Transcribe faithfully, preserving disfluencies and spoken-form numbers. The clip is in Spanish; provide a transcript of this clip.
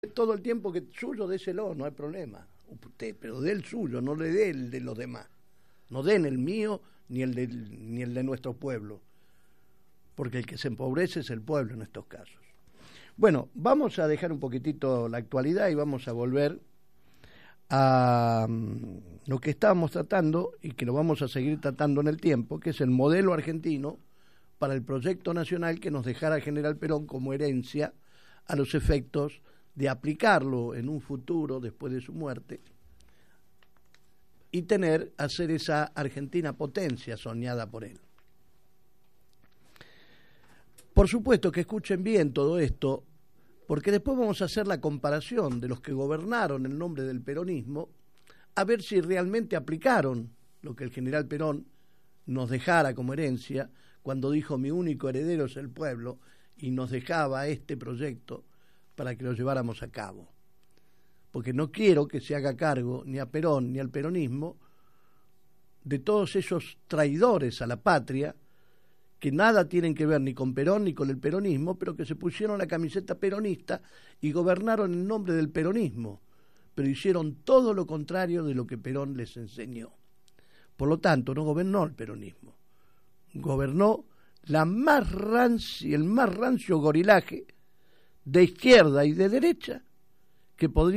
todo el tiempo que suyo, déselo, no hay problema. Usted, pero dé el suyo, no le dé el de los demás. No den el mío ni el de, ni el de nuestro pueblo. Porque el que se empobrece es el pueblo en estos casos. Bueno, vamos a dejar un poquitito la actualidad y vamos a volver a um, lo que estábamos tratando y que lo vamos a seguir tratando en el tiempo, que es el modelo argentino para el proyecto nacional que nos dejara el general Perón como herencia a los efectos de aplicarlo en un futuro después de su muerte y tener, hacer esa Argentina potencia soñada por él. Por supuesto que escuchen bien todo esto, porque después vamos a hacer la comparación de los que gobernaron en nombre del peronismo, a ver si realmente aplicaron lo que el general Perón nos dejara como herencia, cuando dijo mi único heredero es el pueblo, y nos dejaba este proyecto para que lo lleváramos a cabo. Porque no quiero que se haga cargo ni a Perón ni al peronismo de todos esos traidores a la patria que nada tienen que ver ni con Perón ni con el peronismo, pero que se pusieron la camiseta peronista y gobernaron en nombre del peronismo, pero hicieron todo lo contrario de lo que Perón les enseñó. Por lo tanto, no gobernó el peronismo, gobernó la más rancio, el más rancio gorilaje de izquierda y de derecha que podría